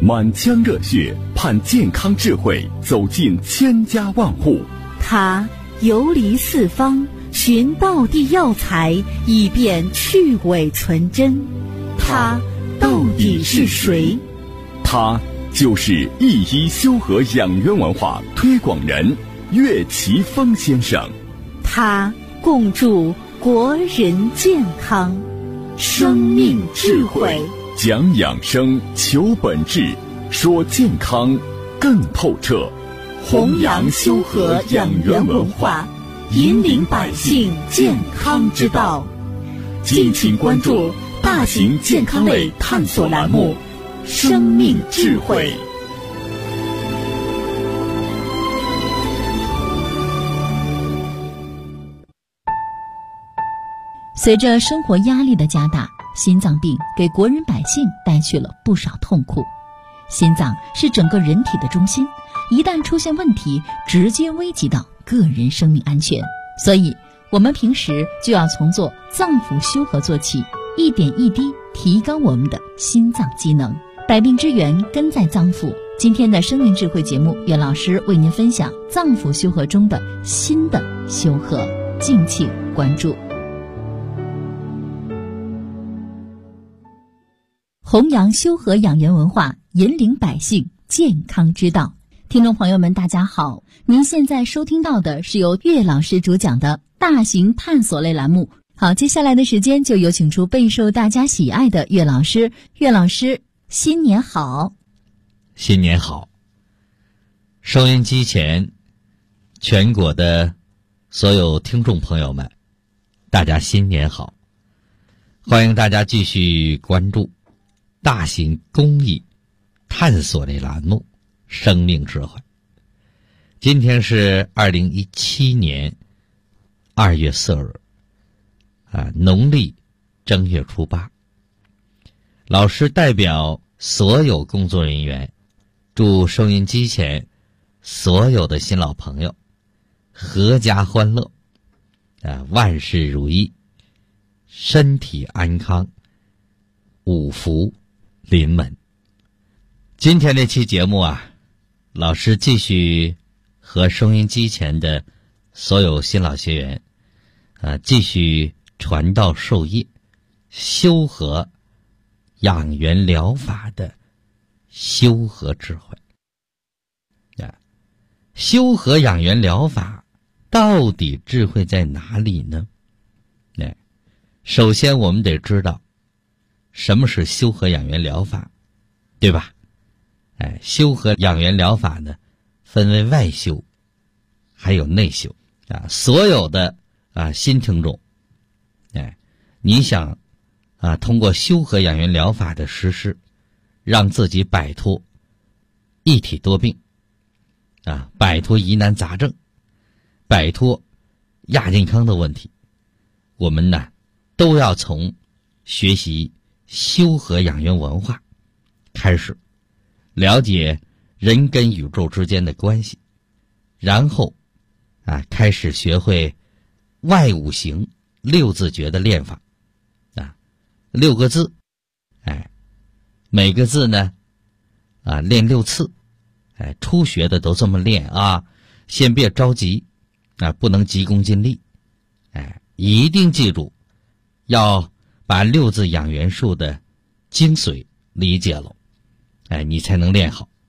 满腔热血盼健康智慧走进千家万户。 他游离四方，寻道地药材，以便去伪存真。他到底是谁？ 他就是一一修和养元文化推广人岳奇峰先生。 他共筑国人健康，生命智慧， 讲养生，求本质，说健康更透彻， 弘扬修和养元文化，引领百姓健康之道。敬请关注大型健康类探索栏目《生命智慧》。 随着生活压力的加大，心脏病给国人百姓带去了不少痛苦。心脏是整个人体的中心，一旦出现问题，直接危及到个人生命安全。所以我们平时就要从做脏腑修和做起，一点一滴提高我们的心脏机能。百病之源根在脏腑。今天的生命智慧节目，岳老师为您分享脏腑修和中的心的修和，敬请关注。弘扬修和养元文化，引领百姓健康之道。听众朋友们，大家好，您现在收听到的是由岳老师主讲的大型探索类栏目。好，接下来的时间就有请出备受大家喜爱的岳老师。岳老师，新年好！ 新年好！收音机前全国的所有听众朋友们，大家新年好！欢迎大家继续关注大型公益探索类栏目生命智慧。今天是2017年2月4日农历正月初8。老师代表所有工作人员，祝收音机前所有的新老朋友阖家欢乐，万事如意，身体安康，五福临门。今天这期节目老师继续和收音机前的所有新老学员继续传道授业，修和养元疗法的修和智慧。修和养元疗法到底智慧在哪里呢？首先我们得知道什么是修和养元疗法，对吧？修和养元疗法呢，分为外修还有内修所有的新听众你想通过修和养元疗法的实施，让自己摆脱一体多病摆脱疑难杂症，摆脱亚健康的问题，我们呢都要从学习修和养元文化开始，了解人跟宇宙之间的关系，然后开始学会外五行六字诀的练法6个字每个字呢练6次初学的都这么练先别着急不能急功近利一定记住要把6字养元术的精髓理解了你才能练好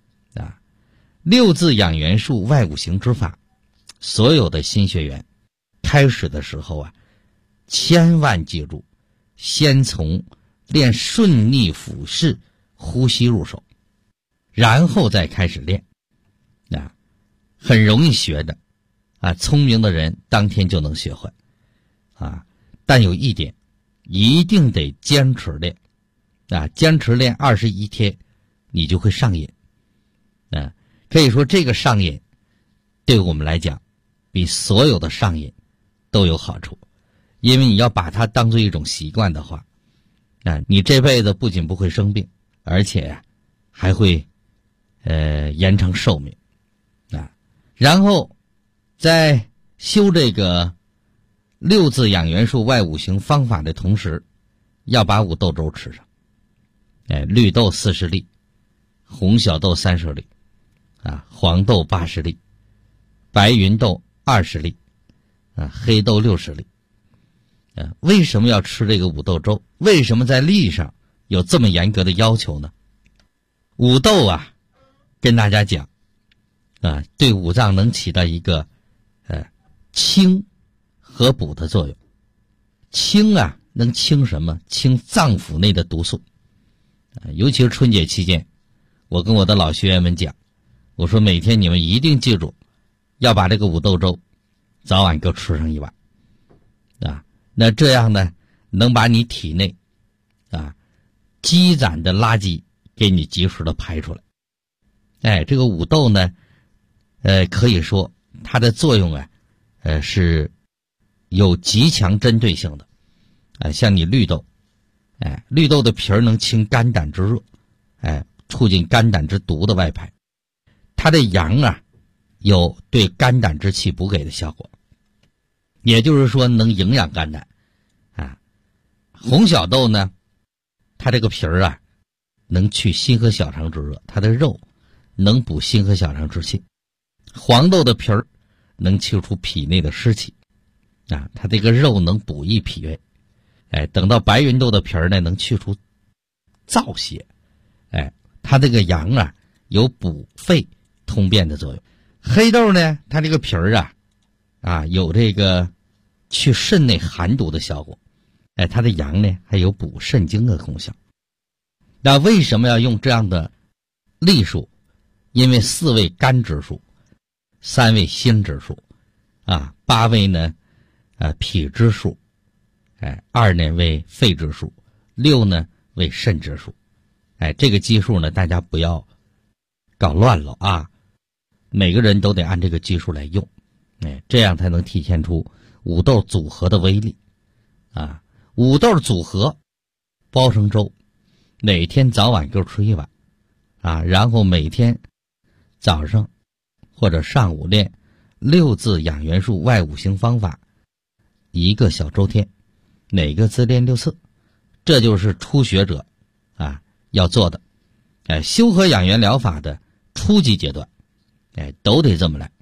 6字养元术外五行之法，所有的新学员开始的时候千万记住，先从练顺逆俯视呼吸入手，然后再开始练很容易学的聪明的人当天就能学会但有一点一定得坚持练坚持练21天，你就会上瘾可以说这个上瘾对我们来讲比所有的上瘾都有好处，因为你要把它当作一种习惯的话你这辈子不仅不会生病，而且还会延长寿命然后在修这个6字养元术外五行方法的同时，要把五豆粥吃上绿豆40粒， 红小豆30粒，黄豆80粒，白芸豆20粒，黑豆60粒。为什么要吃这个五豆粥？为什么在例上有这么严格的要求呢？五豆跟大家讲对五脏能起到一个清和补的作用。清能清什么？清脏腑内的毒素。尤其是春节期间，我跟我的老学员们讲，我说每天你们一定记住，要把这个五豆粥早晚各吃上一碗那这样呢，能把你体内积攒的垃圾给你及时的排出来。这个五豆呢，可以说它的作用是有极强针对性的。像你绿豆，绿豆的皮儿能清肝胆之热，促进肝胆之毒的外排。它的阳有对肝胆之气补给的效果，也就是说能营养肝胆。红小豆呢，它这个皮儿能去心和小肠之热，它的肉能补心和小肠之气。黄豆的皮儿能去除脾内的湿气，它这个肉能补益脾胃。等到白芸豆的皮儿呢，能去除燥邪。它这个阳有补肺通便的作用。黑豆呢，它这个皮儿有这个去肾内寒毒的效果。它的阳呢还有补肾精的功效。那为什么要用这样的例数？因为4为肝之数，3为心之数，8为呢脾之数，2呢为肺之数，6呢为肾之数。这个基数呢大家不要搞乱了每个人都得按这个基数来用，这样才能体现出五豆组合的威力五豆组合煲成粥，每天早晚各吃一碗然后每天早上或者上午练6字养元术外5行方法1个小周天，每个字练6次。这就是初学者要做的修和养元疗法的初级阶段都得这么来。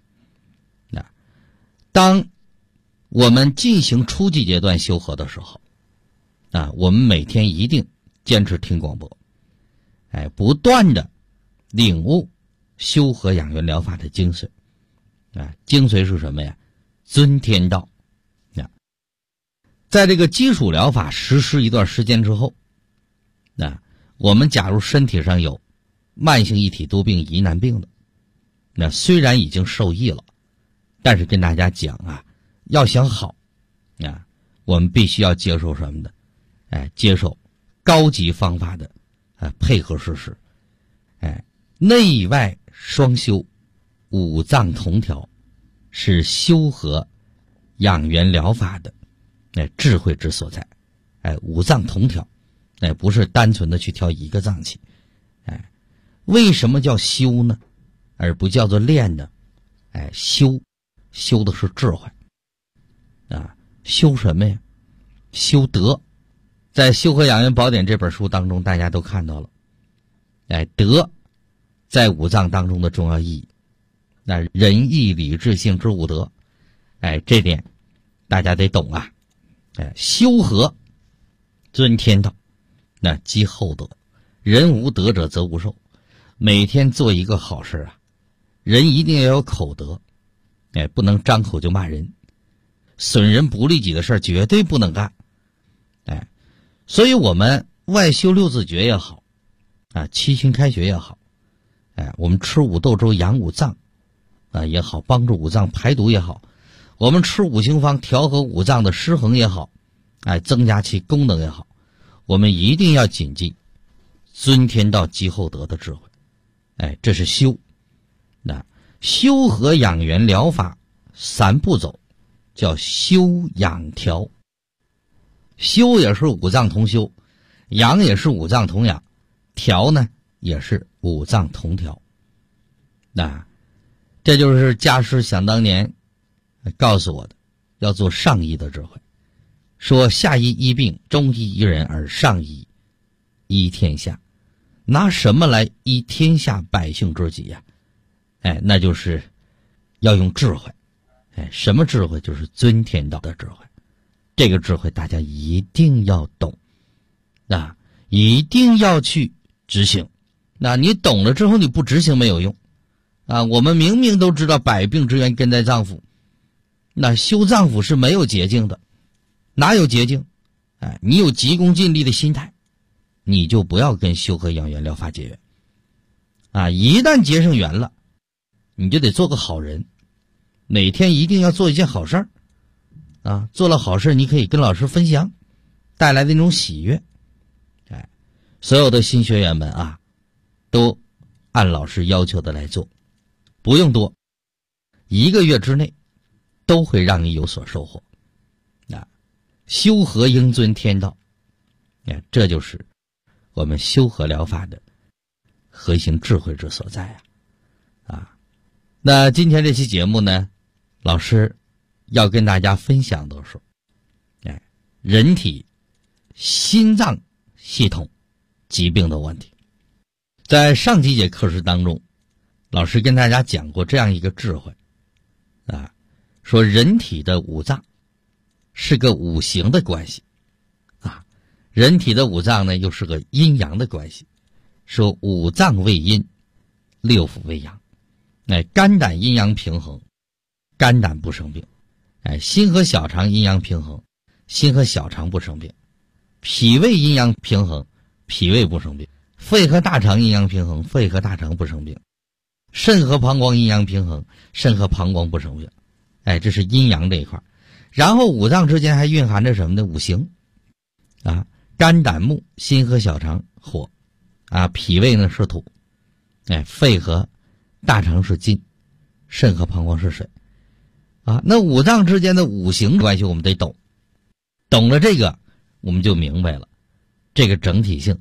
当我们进行初级阶段修和的时候我们每天一定坚持听广播不断的领悟修和养元疗法的精髓精髓是什么呀？遵天道在这个基础疗法实施一段时间之后我们假如身体上有慢性一体多病疑难病的虽然已经受益了，但是跟大家讲要想好我们必须要接受什么的接受高级方法的配合实施内外双修，五脏同调，是修和养元疗法的智慧之所在五脏同调不是单纯的去调一个脏器为什么叫修呢而不叫做练呢修的是智慧修什么呀？修德。在《修和养元宝典》这本书当中，大家都看到了德在五脏当中的重要意义仁义礼智信之五德这点大家得懂修和遵天道积厚德，人无德者则无寿。每天做一个好事人一定要有口德不能张口就骂人，损人不利己的事绝对不能干所以我们外修6字诀也好七星开穴也好我们吃五豆粥养五脏也好，帮助五脏排毒也好，我们吃5行方调和五脏的失衡也好增加其功能也好，我们一定要谨记遵天道积厚德的智慧这是修修和养元疗法3步走叫修养调。修也是五脏同修，养也是五脏同养，调呢也是五脏同调这就是家师想当年告诉我的，要做上医的智慧，说下医医病，中医医人，而上医医天下。 拿什么来医天下百姓之急呀？那就是要用智慧。什么智慧？就是尊天道的智慧。这个智慧大家一定要懂一定要去执行。你懂了之后你不执行没有用我们明明都知道百病之源根在脏腑，那修脏腑是没有捷径的，哪有捷径？你有急功近利的心态，你就不要跟修和养元疗法结缘一旦结上缘了，你就得做个好人，每天一定要做一件好事做了好事你可以跟老师分享，带来的那种喜悦。所有的新学员们都按老师要求的来做，不用多，1个月之内都会让你有所收获修和应遵天道这就是我们修和疗法的核心智慧之所在那今天这期节目呢，老师要跟大家分享的是人体心脏系统疾病的问题。在上几节课时当中，老师跟大家讲过这样一个智慧说人体的五脏是个五行的关系人体的五脏呢又是个阴阳的关系，说五脏为阴，6腑为阳肝胆阴阳平衡，肝胆不生病心和小肠阴阳平衡，心和小肠不生病，脾胃阴阳平衡，脾胃不生病，肺和大肠阴阳平衡，肺和大肠不生病，肾和膀胱阴阳平衡，肾和膀胱不生病这是阴阳这一块。然后五脏之间还蕴含着什么呢？五行肝胆木，心和小肠火脾胃呢是土肺和大肠是金，肾和膀胱是水那五脏之间的五行关系我们得懂，懂了这个我们就明白了这个整体性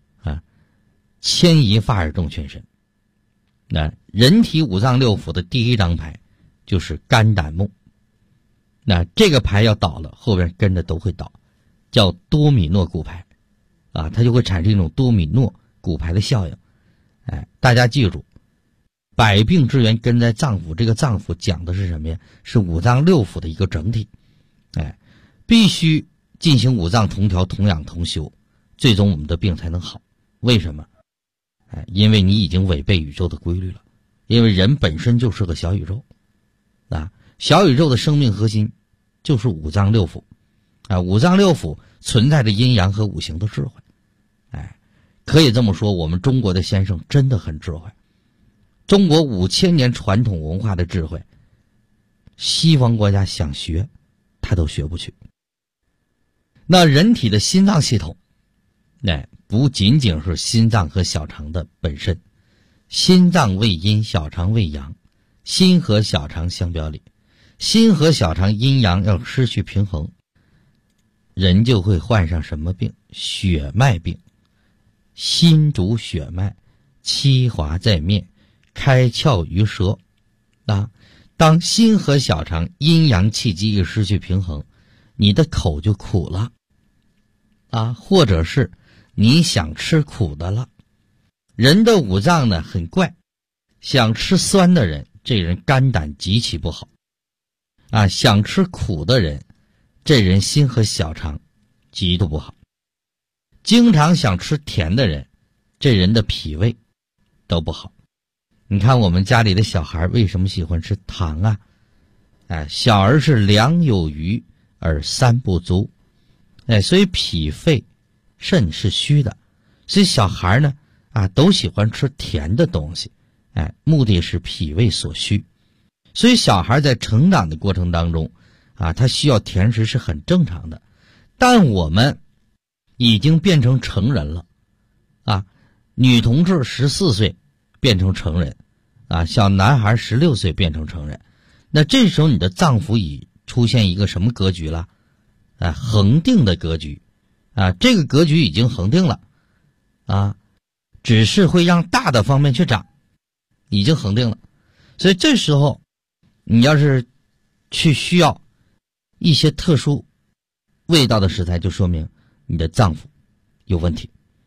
牵一发而动全身。人体五脏6腑的第一张牌就是肝胆木，那这个牌要倒了，后边跟着都会倒，叫多米诺骨牌它就会产生一种多米诺骨牌的效应大家记住，百病之源根在脏腑，这个脏腑讲的是什么呀？是五脏6腑的一个整体必须进行五脏同调，同养同修，最终我们的病才能好。为什么？因为你已经违背宇宙的规律了，因为人本身就是个小宇宙小宇宙的生命核心就是五脏6腑五脏6腑存在着阴阳和五行的智慧可以这么说，我们中国的先生真的很智慧，中国5000年传统文化的智慧，西方国家想学他都学不去。那人体的心脏系统不仅仅是心脏和小肠的本身，心脏为阴，小肠为阳，心和小肠相表里，心和小肠阴阳要失去平衡，人就会患上什么病？血脉病。心主血脉，七华在面，开窍于舌当心和小肠阴阳气机一失去平衡，你的口就苦了或者是你想吃苦的了。人的五脏呢很怪，想吃酸的人，这人肝胆极其不好想吃苦的人，这人心和小肠极度不好。经常想吃甜的人，这人的脾胃都不好。你看我们家里的小孩为什么喜欢吃糖小儿是2有余而3不足所以脾肺肾是虚的，所以小孩呢都喜欢吃甜的东西目的是脾胃所虚。所以小孩在成长的过程当中他需要甜食是很正常的。但我们已经变成成人了女同志14岁变成成人小男孩16岁变成成人，那这时候你的脏腑已出现一个什么格局了恒定的格局这个格局已经恒定了只是会让大的方面去长，已经恒定了。所以这时候你要是去需要一些特殊味道的食材，就说明你的脏腑有问题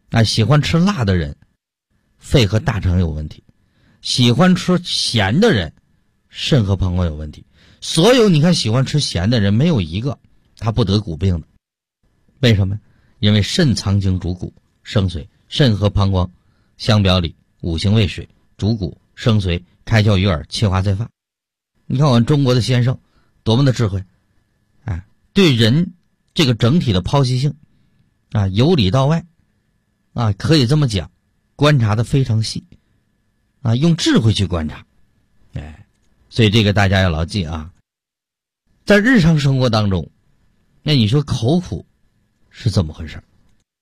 喜欢吃辣的人，肺和大肠有问题；喜欢吃咸的人，肾和膀胱有问题。所有你看喜欢吃咸的人，没有一个他不得骨病的。为什么？因为肾藏精主骨生髓，肾和膀胱相表里，五行为水，主骨生髓，开窍于耳，气化在发。你看我们中国的先生多么的智慧，对人这个整体的剖析性由里到外可以这么讲，观察的非常细用智慧去观察。所以这个大家要牢记在日常生活当中，那你说口苦是怎么回事？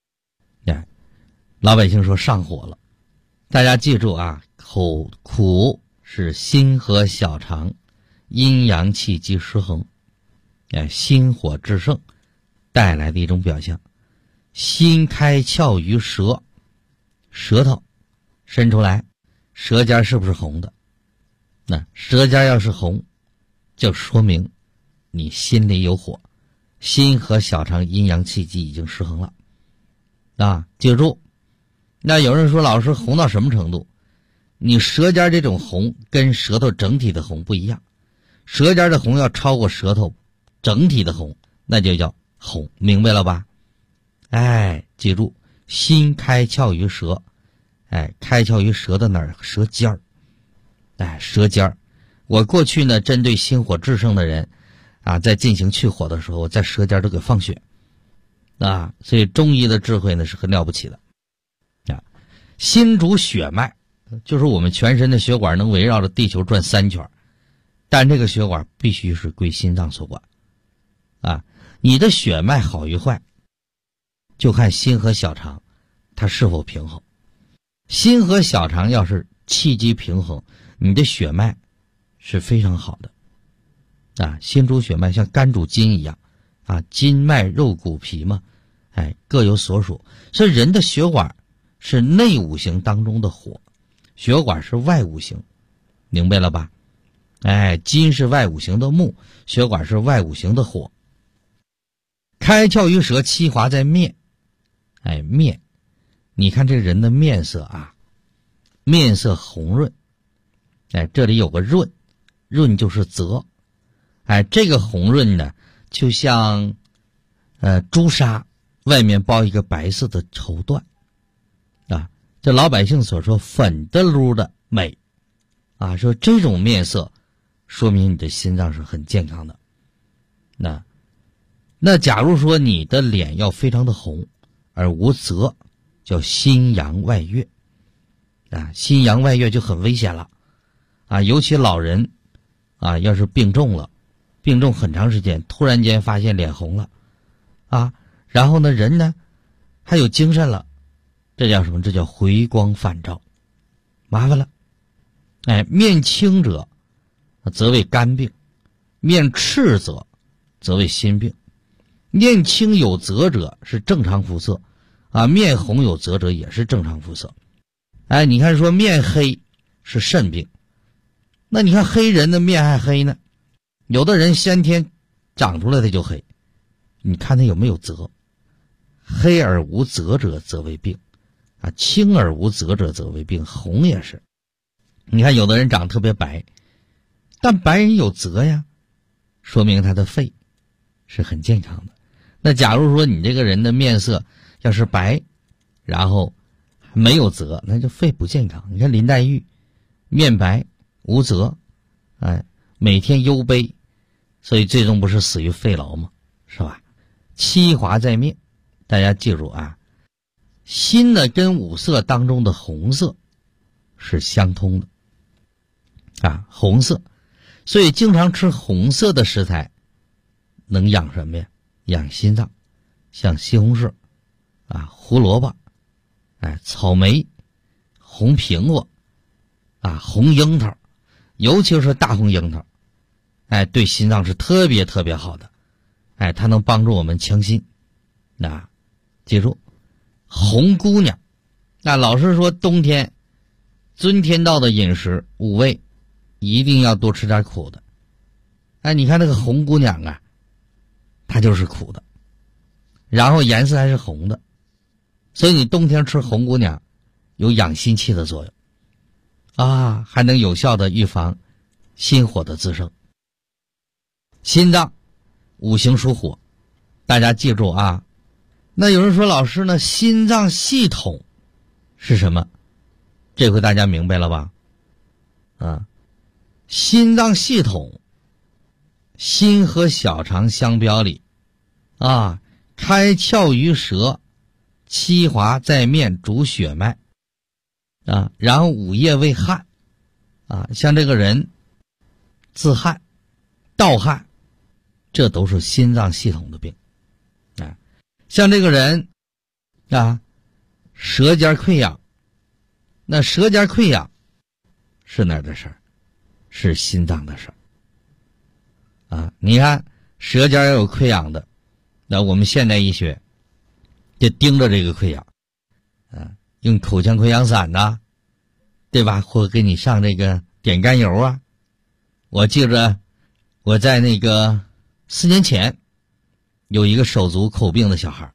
老百姓说上火了，大家记住口苦是心和小肠阴阳气机失衡，心火制盛带来的一种表象。心开窍于舌，舌头伸出来，舌尖是不是红的？那舌尖要是红，就说明你心里有火，心和小肠阴阳气机已经失衡了记住。那有人说老师红到什么程度？你舌尖这种红跟舌头整体的红不一样，舌尖的红要超过舌头整体的红，那就叫红，明白了吧？记住，心开窍于舌，开窍于舌的哪儿？舌尖儿，舌尖儿。我过去呢，针对心火制盛的人在进行去火的时候，我在舌尖都给放血所以中医的智慧呢是很了不起的心主血脉，就是我们全身的血管能围绕着地球转3圈，但这个血管必须是归心脏所管你的血脉好与坏，就看心和小肠它是否平衡。心和小肠要是气机平衡，你的血脉是非常好的心主血脉像肝主筋一样筋脉肉骨皮嘛，各有所属。所以人的血管是内五行当中的火，血管是外五行，明白了吧？筋是外五行的木，血管是外五行的火。开窍于舌，气滑在面。面，你看这人的面色面色红润，这里有个润，润就是泽，这个红润呢，就像朱砂外面包一个白色的绸缎这老百姓所说粉的噜的美说这种面色说明你的心脏是很健康的。那假如说你的脸要非常的红而无泽，叫心阳外越心阳外越就很危险了尤其老人要是病重了，病重很长时间，突然间发现脸红了然后呢人呢还有精神了，这叫什么？这叫回光返照，麻烦了。面青者则为肝病，面赤则为心病。面青有泽者是正常肤色面红有泽者也是正常肤色。你看说面黑是肾病，那你看黑人的面还黑呢，有的人先天长出来的就黑，你看他有没有泽？黑而无泽者则为病青而无泽者则为病。红也是，你看有的人长特别白，但白人有泽呀，说明他的肺是很健康的。那假如说你这个人的面色要是白，然后没有泽，那就肺不健康。你看林黛玉面白无泽每天忧悲，所以最终不是死于肺痨吗？是吧？气滑在面，大家记住心呢跟五色当中的红色是相通的红色，所以经常吃红色的食材能养什么呀？养心脏，像西红柿胡萝卜草莓、红苹果红樱桃，尤其是大红樱桃对心脏是特别特别好的它能帮助我们强心记住红姑娘老师说冬天遵天道的饮食5味一定要多吃点苦的你看那个红姑娘它就是苦的，然后颜色还是红的， 所以你冬天吃红姑娘有养心气的作用啊，还能有效的预防心火的滋生。心脏五行属火，大家记住啊。那有人说老师呢，心脏系统是什么？这回大家明白了吧？啊，心脏系统，心和小肠相表里啊，开窍于舌，七华在面，主血脉啊，然后五液为汗啊，像这个人自汗、盗汗，这都是心脏系统的病啊。像这个人啊，舌尖溃疡，那舌尖溃疡是哪儿的事儿？是心脏的事儿啊。你看舌尖要有溃疡的，那我们现代医学就盯着这个溃疡啊，用口腔溃疡散呐，对吧？或给你上这个点甘油啊。我记着我在那个4年前有一个手足口病的小孩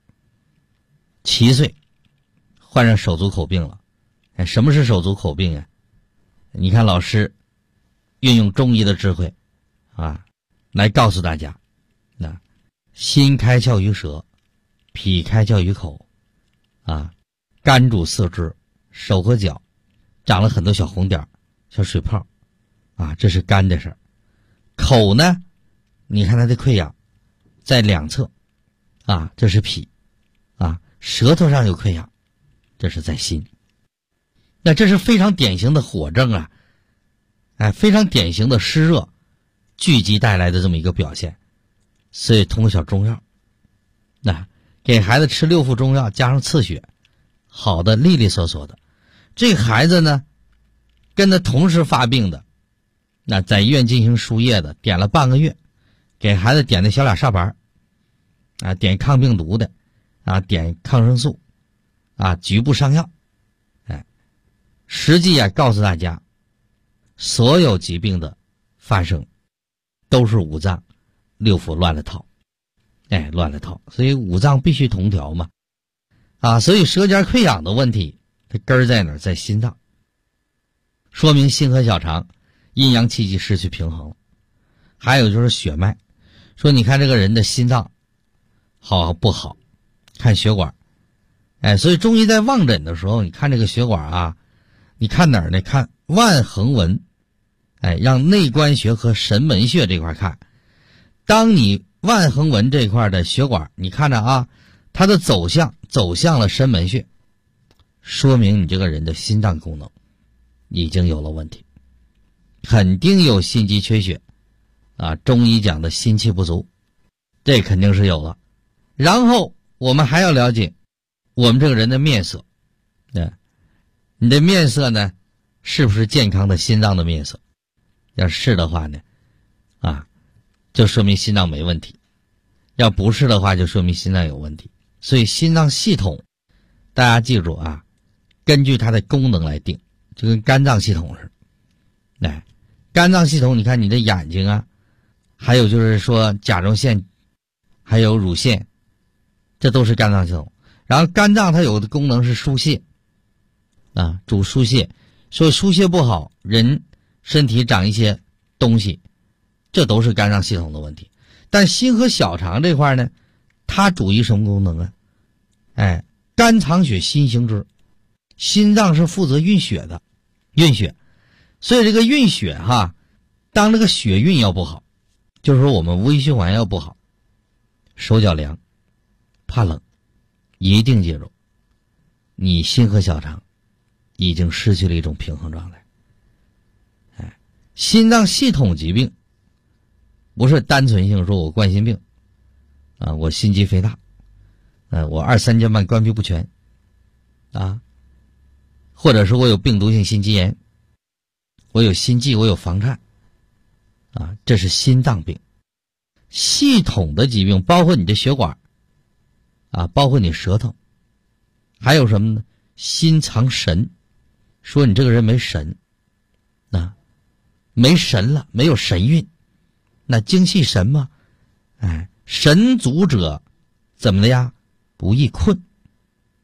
，7岁患上手足口病了。哎，什么是手足口病啊？你看老师运用中医的智慧啊，来告诉大家，那心开窍于舌，脾开窍于口啊，肝主四肢，手和脚长了很多小红点、小水泡啊，这是肝的事儿。口呢，你看它的溃疡在两侧啊，这是脾啊，舌头上有溃疡，这是在心。那这是非常典型的火症啊，哎，非常典型的湿热聚集带来的这么一个表现。所以通过小中药，那给孩子吃6副中药加上刺血，好的利利索索的。这个孩子呢，跟他同时发病的，那在医院进行输液的，点了半个月，给孩子点的小俩煞板啊，点抗病毒的啊，点抗生素啊，局部上药。哎，实际啊，告诉大家，所有疾病的发生都是五脏六腑乱了套，哎，乱了套，所以五脏必须同调嘛，啊，所以舌尖溃疡的问题，它根儿在哪儿？在心脏，说明心和小肠阴阳气机失去平衡了。还有就是血脉，说你看这个人的心脏好不好，看血管，哎，所以中医在望诊的时候，你看这个血管啊，你看哪儿呢？看腕横纹，哎，让内关穴和神门穴这块看。当你腕横纹这块的血管，你看着啊，它的走向了神门穴，说明你这个人的心脏功能已经有了问题，肯定有心肌缺血啊，中医讲的心气不足，这肯定是有了。然后我们还要了解我们这个人的面色，你的面色呢，是不是健康的心脏的面色？要是的话呢，啊，就说明心脏没问题；要不是的话，就说明心脏有问题。所以心脏系统，大家记住啊，根据它的功能来定，就跟肝脏系统似的。哎，肝脏系统，你看你的眼睛啊，还有就是说甲状腺，还有乳腺，这都是肝脏系统。然后肝脏它有的功能是疏泄啊，主疏泄，所以疏泄不好，人身体长一些东西，这都是肝脏系统的问题。但心和小肠这块呢，它主于什么功能啊？哎，肝藏血，心行之。心脏是负责运血的，运血。所以这个运血哈，当这个血运要不好，就是说我们微循环要不好，手脚凉，怕冷，一定记住，你心和小肠已经失去了一种平衡状态。哎，心脏系统疾病不是单纯性说我冠心病啊，我心肌肥大，我2、3间半关闭不全啊，或者是我有病毒性心肌炎，我有心悸，我有房颤啊，这是心脏病。系统的疾病包括你的血管啊，包括你舌头，还有什么呢？心藏神，说你这个人没神啊，没神了，没有神韵。那精气神嘛，哎，神足者怎么的呀？不易困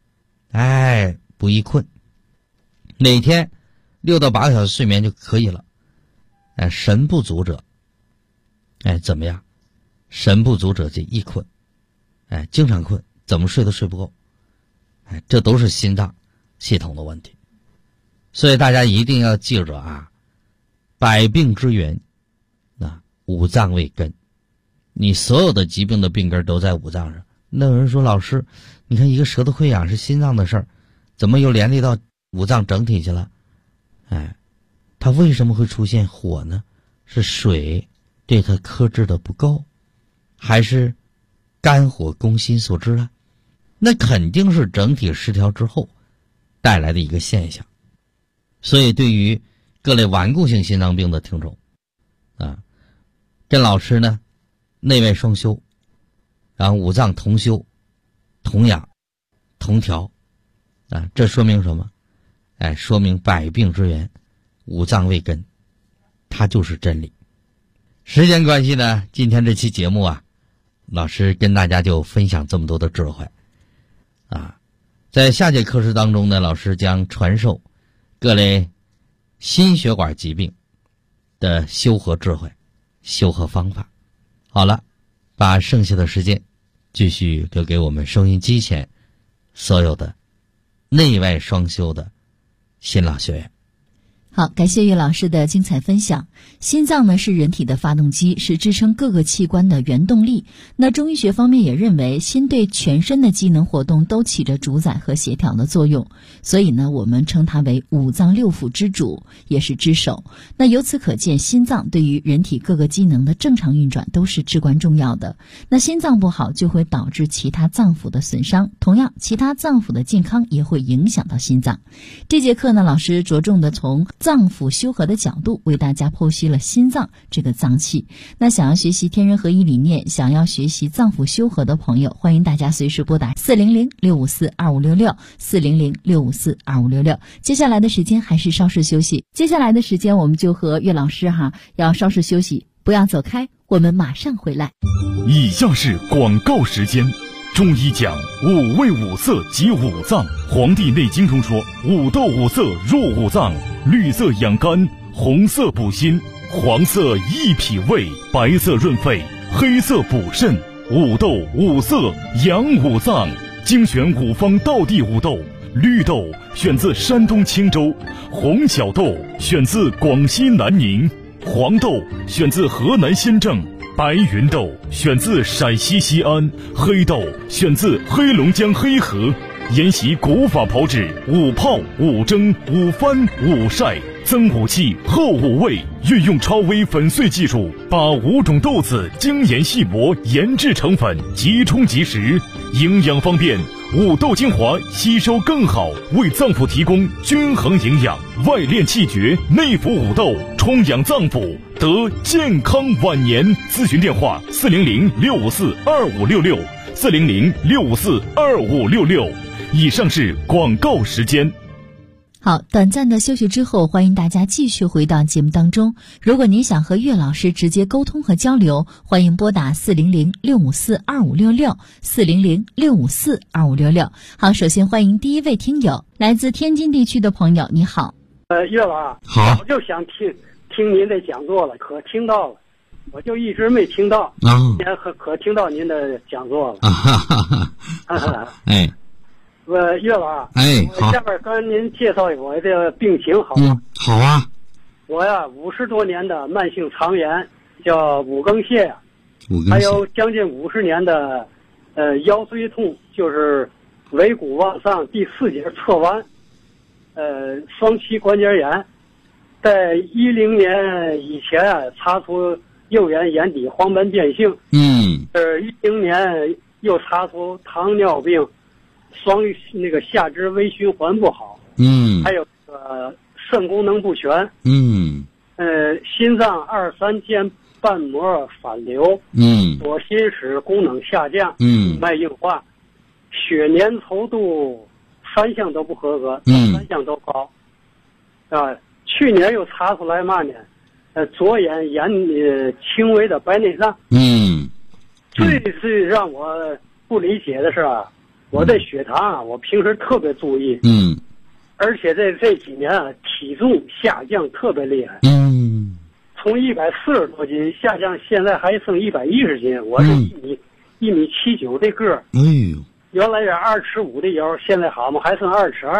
不易困，每天6到8个小时睡眠就可以了。神不足者，怎么样？神不足者就易困，经常困，怎么睡都睡不够，这都是心脏系统的问题。所以大家一定要记着啊，百病之源，五脏为根，你所有的疾病的病根都在五脏上。那有人说，老师，你看一个舌头溃疡是心脏的事儿，怎么又连累到五脏整体去了？它为什么会出现火呢？是水对它克制的不够，还是肝火攻心所致啊？那肯定是整体失调之后带来的一个现象。所以对于各类顽固性心脏病的听众跟老师呢内外双修，然后五脏同修同养同调这说明什么？说明百病之源五脏为根，它就是真理。时间关系呢，今天这期节目老师跟大家就分享这么多的智慧在下节课时当中呢，老师将传授各类心血管疾病的修和智慧、修和方法。好了，把剩下的时间继续留给我们收音机前所有的内外双修的新老学员。 好，感谢岳老师的精彩分享。心脏呢是人体的发动机，是支撑各个器官的原动力。那中医学方面也认为，心对全身的机能活动都起着主宰和协调的作用，所以呢，我们称它为五脏六腑之主，也是之首。那由此可见，心脏对于人体各个机能的正常运转都是至关重要的。那心脏不好，就会导致其他脏腑的损伤，同样，其他脏腑的健康也会影响到心脏。这节课呢，老师着重的从脏腑修和的角度为大家剖析了心脏这个脏器。那想要学习天人合一理念，想要学习脏腑修和的朋友，欢迎大家随时拨打400-654-2566 400-654-2566。接下来的时间还是稍事休息，接下来的时间我们就和岳老师要稍事休息，不要走开，我们马上回来。 以下是广告时间。中医讲五味五色及五脏，《黄帝内经》中说，五斗五色入五脏，绿色养肝，红色补心，黄色益脾胃，白色润肺，黑色补肾。五斗五色养五脏，精选五方道地五豆。绿豆选自山东青州，红小豆选自广西南宁，黄豆选自河南新郑，白云豆选自陕西西安，黑豆选自黑龙江黑河。沿袭古法炮制，五泡、五蒸、五翻、五晒，增五气，厚五味，运用超微粉碎技术，把5种豆子精研细磨，研制成粉，即冲即食，营养方便。五豆精华吸收更好，为脏腑提供均衡营养，外练气绝，内服五豆，充养脏腑，得健康晚年。咨询电话400-654-2566 400-654-2566。以上是广告时间。 好，短暂的休息之后，欢迎大家继续回到节目当中。如果您想和岳老师直接沟通和交流，欢迎拨打400-654-2566 400-654-2566。好，首先欢迎第一位听友，来自天津地区的朋友，你好。 岳老， 好， 我就想听您的讲座了，可听到了，我就一直没听到，可听到您的讲座了。岳老， 好， 我下边跟您介绍我的病情好吗？ 好啊。 我50多年的慢性肠炎，叫五更泻还有将近50年的腰椎痛，就是尾骨往上第4节侧弯，双膝关节炎。在10年以前查出右眼眼底黄斑变性，10年又查出糖尿病。下肢微循环不好，还有肾功能不全，心脏2、3间瓣膜反流，左心室功能下降，脉硬化，血粘稠度3项都不合格，3项都高，去年又查出来嘛呢？左眼轻微的白内障，最让我不理解的是我这血糖啊，我平时特别注意。而且这几年啊，体重下降特别厉害。从140多斤下降，现在还剩110斤。我是1米79的个儿。原来是2尺5的腰，现在好嘛，还剩2尺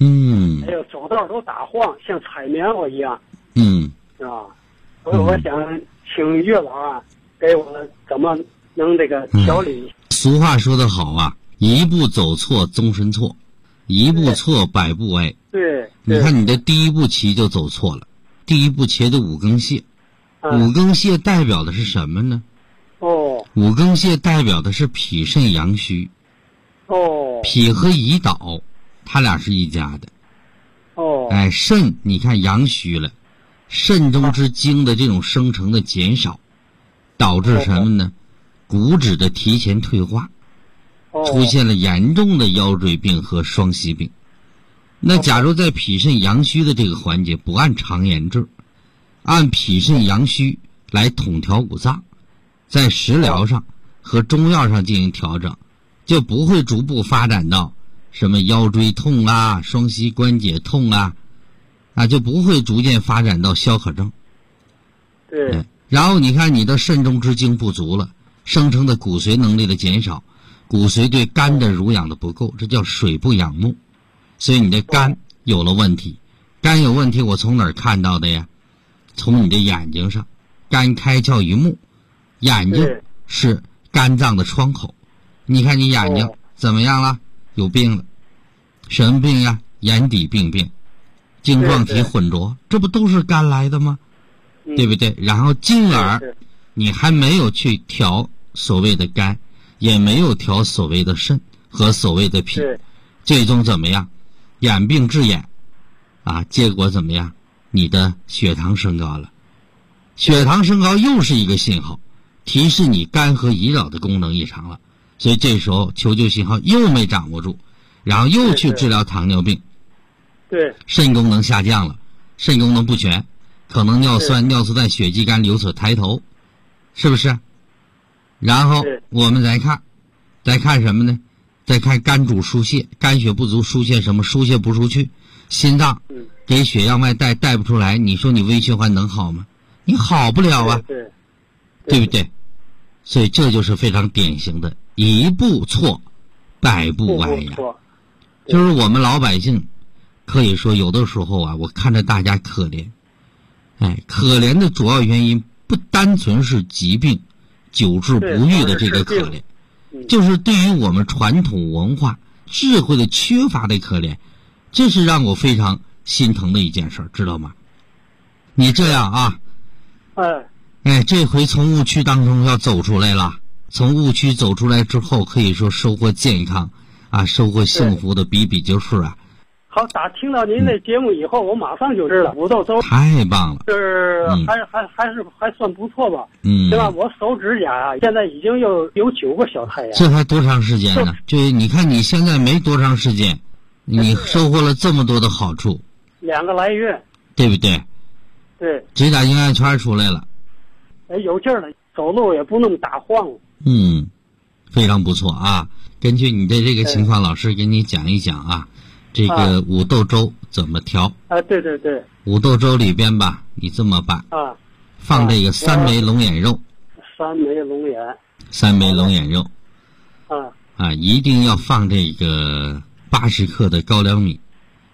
2。还有走道都打晃，像踩棉花一样。是吧？我想请岳老啊，给我怎么能这个调理。 俗话说得好啊，一步走错终身错，一步错百步歪。 对， 你看你的第一步棋就走错了，第一步棋的五更泻。五更泻代表的是什么呢？五更泻代表的是脾肾阳虚。脾和胰岛他俩是一家的。肾你看阳虚了，肾中之精的这种生成的减少，导致什么呢？骨质的提前退化，出现了严重的腰椎病和双膝病。那假如在脾肾阳虚的这个环节不按常言治，按脾肾阳虚来统调五脏，在食疗上和中药上进行调整，就不会逐步发展到什么腰椎痛啊、双膝关节痛啊，就不会逐渐发展到消渴症。 对。 然后你看你的肾中之精不足了，生成的骨髓能力的减少，骨髓对肝的濡养的不够，这叫水不养目，所以你的肝有了问题。肝有问题我从哪儿看到的呀？从你的眼睛上，肝开窍于目，眼睛是肝脏的窗口。你看你眼睛怎么样了？有病了。什么病呀？眼底病变，晶状体混浊，这不都是肝来的吗？对不对？然后进而你还没有去调所谓的肝，也没有调所谓的肾和所谓的脾，最终怎么样？眼病致眼结果怎么样？你的血糖升高了。血糖升高又是一个信号，提示你肝和胰岛的功能异常了。所以这时候求救信号又没掌握住，然后又去治疗糖尿病。肾功能下降了，肾功能不全，可能尿酸、尿素在血迹肝有所抬头，是不是？然后我们再看什么呢？再看肝主疏泄，肝血不足疏泄什么？疏泄不出去，心脏给血向外带不出来，你说你微循环能好吗？你好不了啊，对不对？所以这就是非常典型的一步错百步歪呀。就是我们老百姓可以说有的时候我看着大家可怜，可怜的主要原因不单纯是疾病久治不愈的这个可怜，就是对于我们传统文化智慧的缺乏的可怜，这是让我非常心疼的一件事，知道吗？你这样这回从误区当中要走出来了，从误区走出来之后，可以说收获健康收获幸福的比比就是好，听到您的节目以后，我马上就知道五豆粥太棒了， 就是还算不错吧。对吧？我手指甲现在已经有9个小太阳。 这才多长时间呢？就你看你现在没多长时间，你收获了这么多的好处。 2个来月， 对不对？ 对。 指甲硬爱圈出来了。 有劲儿了，走路也不那么打晃。 非常不错根据你的这个情况，老师给你讲一讲这个五豆粥怎么调。 对。 五豆粥里边你这么办放这个3枚龙眼肉。 3枚龙眼。 3枚龙眼肉。一定要放这个80克的高粱米。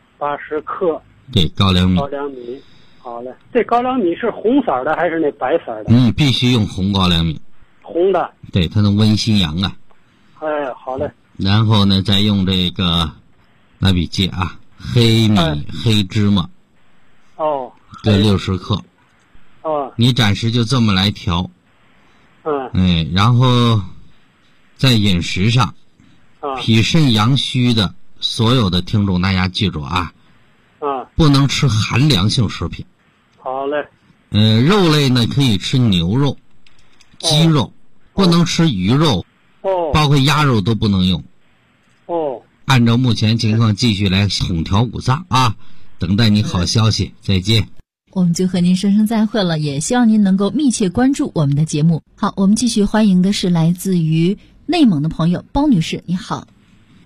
80克。 对，高粱米。 高粱米。好嘞，这高粱米是红色的还是那白色的？ 必须用红高粱米。 红的。 对，它能温心阳好嘞。 然后呢，再用这个拿笔记黑米、黑芝麻。各60克。你暂时就这么来调。然后在饮食上，脾肾阳虚的所有的听众，大家记住不能吃寒凉性食品。 好嘞。 肉类呢可以吃牛肉、鸡肉，不能吃鱼肉，包括鸭肉都不能用。按照目前情况继续来统调五脏等待你好消息，再见。 我们就和您说声再会了，也希望您能够密切关注我们的节目。好，我们继续欢迎的是来自于内蒙的朋友包女士，你好。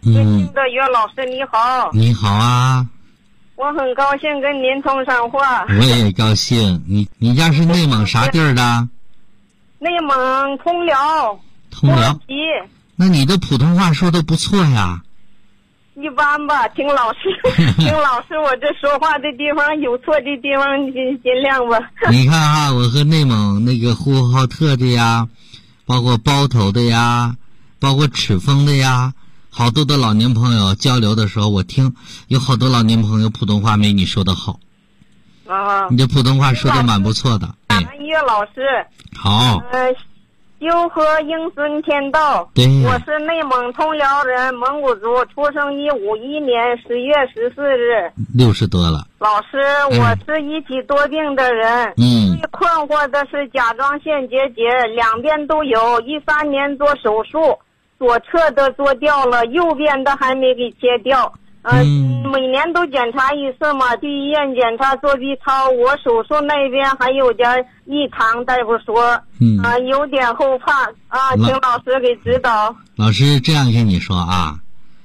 尊敬的岳老师，你好。 你好啊。 我很高兴跟您通上话。 我也高兴。你家是内蒙啥地儿的？ 内蒙通辽。 通辽。那你的普通话说的不错呀。 一般吧，听老师，我这说话的地方有错的地方，尽量吧。 你看啊，我和内蒙那个呼和浩特的呀，包括包头的呀，包括赤峰的呀，好多的老年朋友交流的时候，我听有好多老年朋友普通话没你说的好。 啊， 你这普通话说的蛮不错的。 岳老师。 好。 修和应尊天道。 对。 我是内蒙通辽人，蒙古族，出生于51年10月14日。 60多了。 老师，我是一体多病的人。最困惑的是甲状腺结节，两边都有。13年做手术，左侧的做掉了，右边的还没给切掉。每年都检查一次嘛，去医院检查做 B 超，我手术那边还有点异常，大夫说，有点后怕啊，请老师给指导。 老师这样跟你说啊，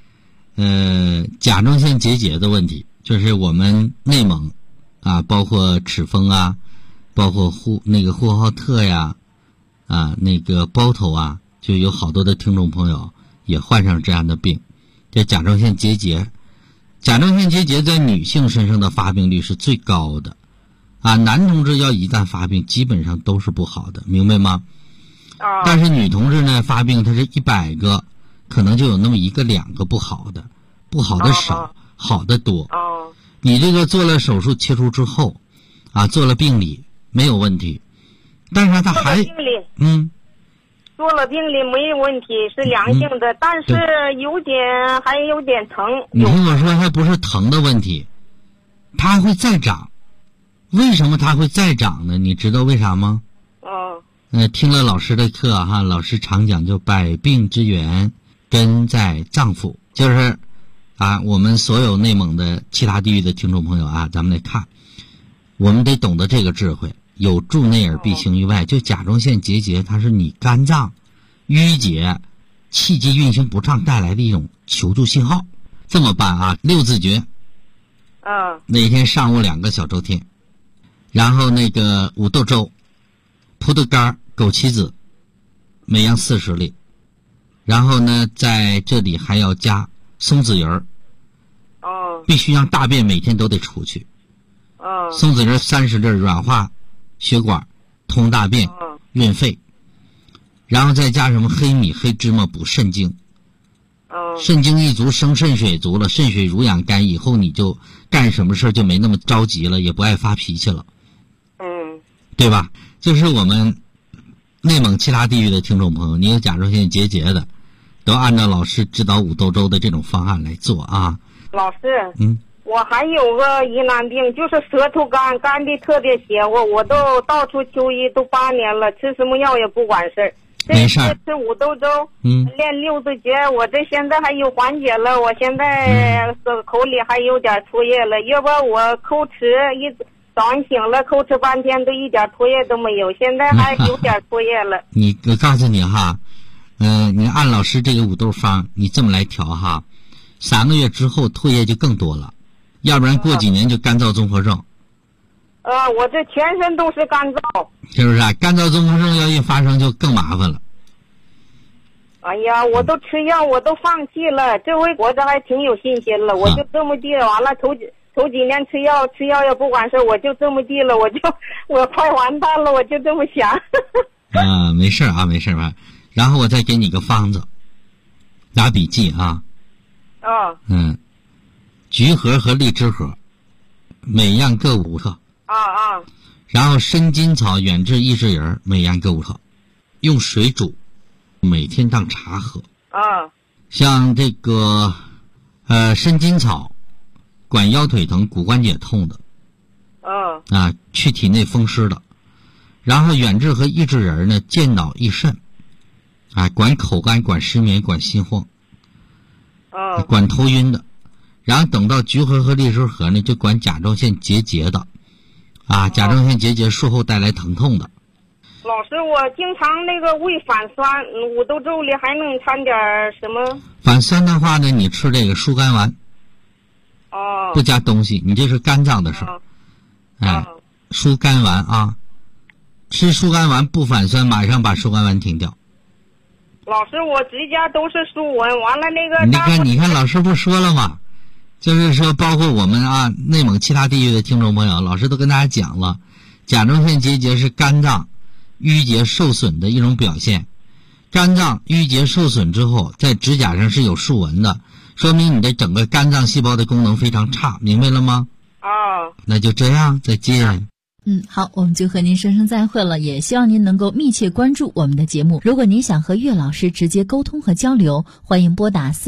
甲状腺结节的问题，就是我们内蒙啊，包括赤峰啊，包括呼和浩特呀，啊，那个包头啊，就有好多的听众朋友也患上这样的病，这甲状腺结节。甲状腺结节在女性身上的发病率是最高的，啊，男同志要一旦发病，基本上都是不好的，明白吗？但是女同志呢，发病它是100个，可能就有那么1个2个不好的，不好的少，好的多。你这个做了手术切除之后，啊，做了病理没有问题，但是它还做了病理没问题，是良性的，但是还有点疼。 你听我说，它不是疼的问题，它还会再长。为什么它会再长呢？你知道为啥吗？听了老师的课哈，老师常讲就百病之源根在脏腑，就是啊，我们所有内蒙的其他地域的听众朋友啊，咱们来看，我们得懂得这个智慧。有助内耳必行于外，就甲状腺结节，它是你肝脏淤结、气机运行不畅带来的一种求助信号。这么办啊？6字诀。每天上午2个小周天，然后那个五豆粥、葡萄干、枸杞子，每样40粒，然后呢，在这里还要加松子仁儿。必须让大便每天都得出去。松子仁30粒，软化血管，通大便，润肺，然后再加什么黑米、黑芝麻补肾精。肾精一足，生肾水足了，肾水濡养肝，以后你就干什么事就没那么着急了，也不爱发脾气了。对吧？就是我们内蒙其他地域的听众朋友，你有甲状腺结节的，都按照老师指导五豆粥的这种方案来做啊。 老师，我还有个疑难病，就是舌头干的特别邪乎，我都到处求医，都8年了，吃什么药也不管事儿。 没事。 吃五豆粥，练6字诀，我这现在还有缓解了，我现在口里还有点唾液了，要不我口吃早上醒了口吃半天都一点唾液都没有，现在还有点唾液了。 我告诉你哈，你按老师这个五豆方，你这么来调哈，3个月之后唾液就更多了，要不然过几年就干燥综合症。 我这全身都是干燥。 是不是啊？干燥综合症要一发生就更麻烦了。 哎呀，我都吃药，我都放弃了，这回我这还挺有信心了，我就这么地完了，头几年吃药也不管事，我就这么地了，我快完蛋了，我就这么想。 没事啊，没事吧。然后我再给你个方子，拿笔记啊。橘核和荔枝核，每样各5克。然后生筋草、远志、益智仁每样各5克，用水煮，每天当茶喝。像这个生筋草管腰腿疼、骨关节痛的。去体内风湿的。然后远志和益智仁呢，健脑益肾，管口干、管失眠、管心慌，管头晕的。然后等到橘核和荔枝核呢，就管甲状腺结节的。甲状腺结节术后带来疼痛的。 老师，我经常那个胃反酸，五豆粥里还能掺点什么？ 反酸的话呢，你吃这个疏肝丸。 哦。 不加东西，你这是肝脏的事儿。疏肝丸啊，吃疏肝丸不反酸，马上把疏肝丸停掉。 老师，我直家都是疏温，完了那个。 你看，老师不说了吗？就是说，包括我们啊，内蒙其他地区的听众朋友，老师都跟大家讲了，甲状腺结节是肝脏淤结受损的一种表现。肝脏淤结受损之后，在指甲上是有竖纹的，说明你的整个肝脏细胞的功能非常差，明白了吗？那就这样，再见。 好，我们就和您说声再会了，也希望您能够密切关注我们的节目。如果您想和岳老师直接沟通和交流，欢迎拨打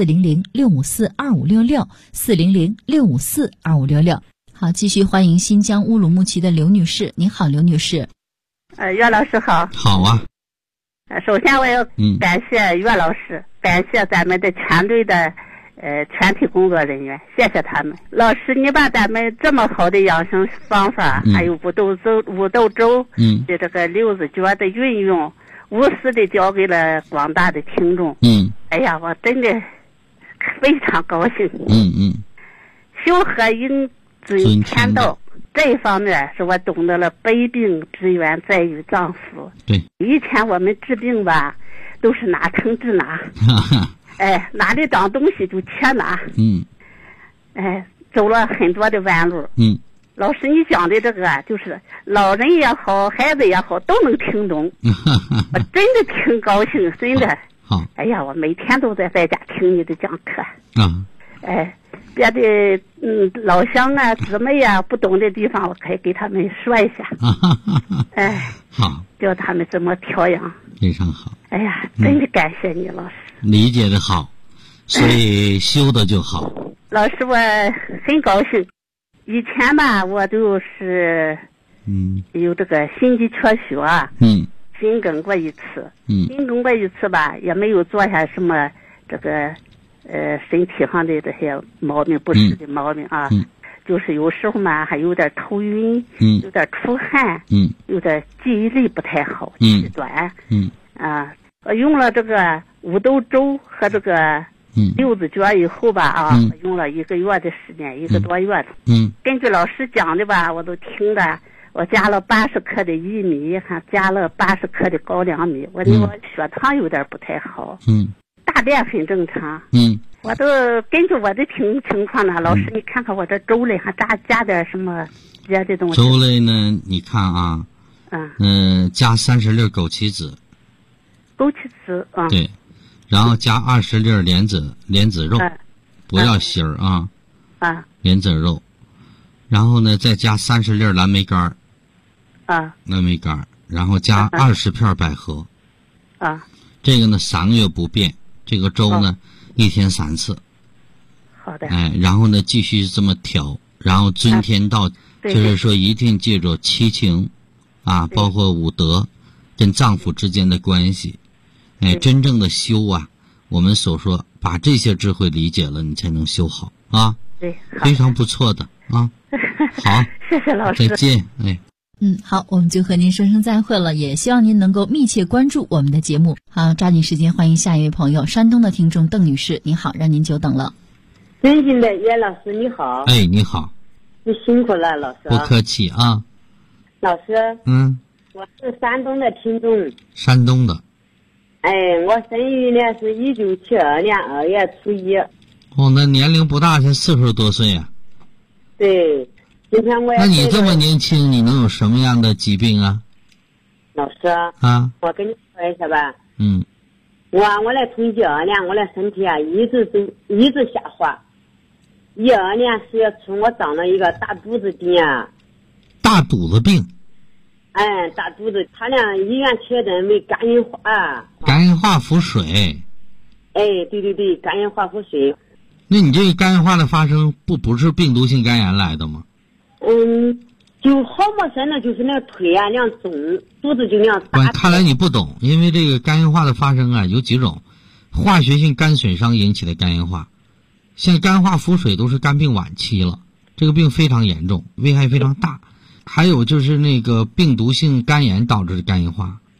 400-654-2566，400-654-2566。好，继续欢迎新疆乌鲁木齐的刘女士。您好，刘女士。 岳老师好。 好啊。 首先我要感谢岳老师，感谢咱们的全队的全体工作人员，谢谢他们。老师，你把咱们这么好的养生方法，还有五豆粥的这个六字诀的运用，无私的交给了广大的听众。哎呀，我真的非常高兴。修和应遵天道，这一方面是我懂得了百病之源在于脏腑。 对， 以前我们治病吧，都是哪疼治哪。哪里长东西就切哪。走了很多的弯路。老师，你讲的这个就是老人也好，孩子也好，都能听懂。我真的挺高兴，真的。 好。 哎呀，我每天都在家听你的讲课。别的老乡啊、姊妹呀不懂的地方，我可以给他们说一下。 好。 教他们怎么调养。 非常好。 哎呀，真的感谢你，老师。 理解的好，所以修的就好。 老师，我很高兴。以前吧，我就是有这个心肌缺血啊，心梗过一次，心梗过一次吧，也没有做下什么这个身体上的这些毛病不适的毛病啊，就是有时候嘛还有点头晕，有点出汗，有点记忆力不太好，记忆短，我用了这个五豆粥和这个六字诀以后吧我用了1个月的时间，1个多月了。根据老师讲的吧，我都听的，我加了80克的薏米，还加了80克的高粱米。我血糖有点不太好，大便很正常。我都根据我的情况呢，老师你看看我这粥里还加点什么别的东西。 粥类呢，你看啊，加30粒枸杞子。 枸杞子对，然后加20粒莲子肉，不要芯儿莲子肉，然后呢再加30粒蓝莓干蓝莓干，然后加20片百合这个呢3个月不变，这个粥呢1天3次。 好的。 然后呢继续这么调，然后遵天道，就是说一定记住七情包括五德跟脏腑之间的关系。真正的修我们所说把这些智慧理解了，你才能修好对， 非常不错的好， 谢谢老师， 再见。 好，我们就和您说声再会了，也希望您能够密切关注我们的节目。好，抓紧时间欢迎下一位朋友，山东的听众邓女士，你好，让您久等了。 尊敬的岳老师你好。 你好。 你辛苦了，老师。 不客气老师。我是山东的听众。 山东的。 我生日呢是1972年2月初1。 那年龄不大，才40多岁啊。 对，今天我也。 那你这么年轻，你能有什么样的疾病啊？ 老师我跟你说一下吧。我来从12年，我的身体一直下滑。12年10月初，我长了一个大肚子病大肚子病。 大肚子，他俩医院确诊为肝硬化。 肝硬化腹水。 对，肝硬化腹水。 那你这个肝硬化的发生不是病毒性肝炎来的吗？ 就好陌生的，就是那个腿那样肿，肚子就那样大。 看来你不懂，因为这个肝硬化的发生有几种，化学性肝损伤引起的肝硬化，像肝硬化腹水都是肝病晚期了，这个病非常严重，危害非常大。还有就是那个病毒性肝炎导致的肝硬化，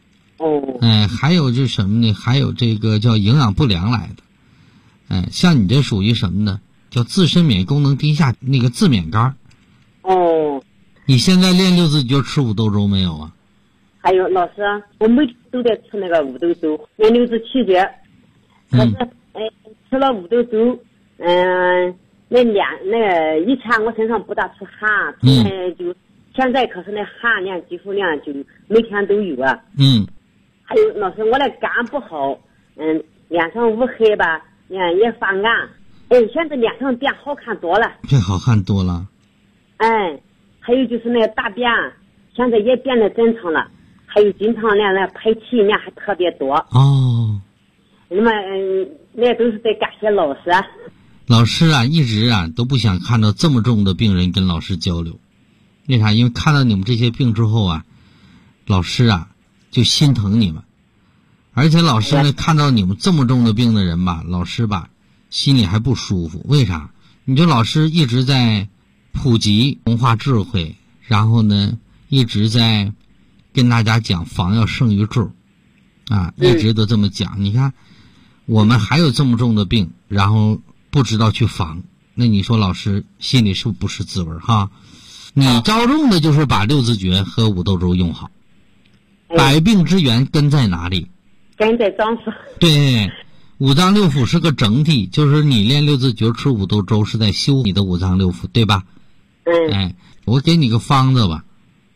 还有这什么呢？还有这个叫营养不良来的。像你这属于什么呢？叫自身免疫功能低下，那个自免肝。 哦。 你现在练六字诀吃五豆粥没有啊？ 还有老师，我每天都在吃那个五豆粥，练六字气诀。可是，吃了五豆粥，那个以前我身上不大出汗，就现在可是那汗量、肌肤量就每天都有啊。还有老师，我的肝不好，脸上乌黑吧，也发暗。现在脸上变好看多了。 变好看多了。 还有就是那个大便，现在也变得正常了。还有经常那排气量还特别多。 哦。 那么那都是得感谢老师。 老师啊，一直啊都不想看到这么重的病人跟老师交流。为啥？因为看到你们这些病之后啊，老师啊就心疼你们。而且老师呢，看到你们这么重的病的人吧，老师吧心里还不舒服。为啥？你说老师一直在普及文化智慧，然后呢一直在跟大家讲防要胜于治啊，一直都这么讲。你看我们还有这么重的病，然后不知道去防，那你说老师心里是不是滋味哈？你着重的就是把六字诀和五豆粥用好。百病之源根在哪里？ 根在脏腑。 对，五脏六腑是个整体，就是你练六字诀吃五豆粥是在修你的五脏六腑，对吧？我给你个方子吧。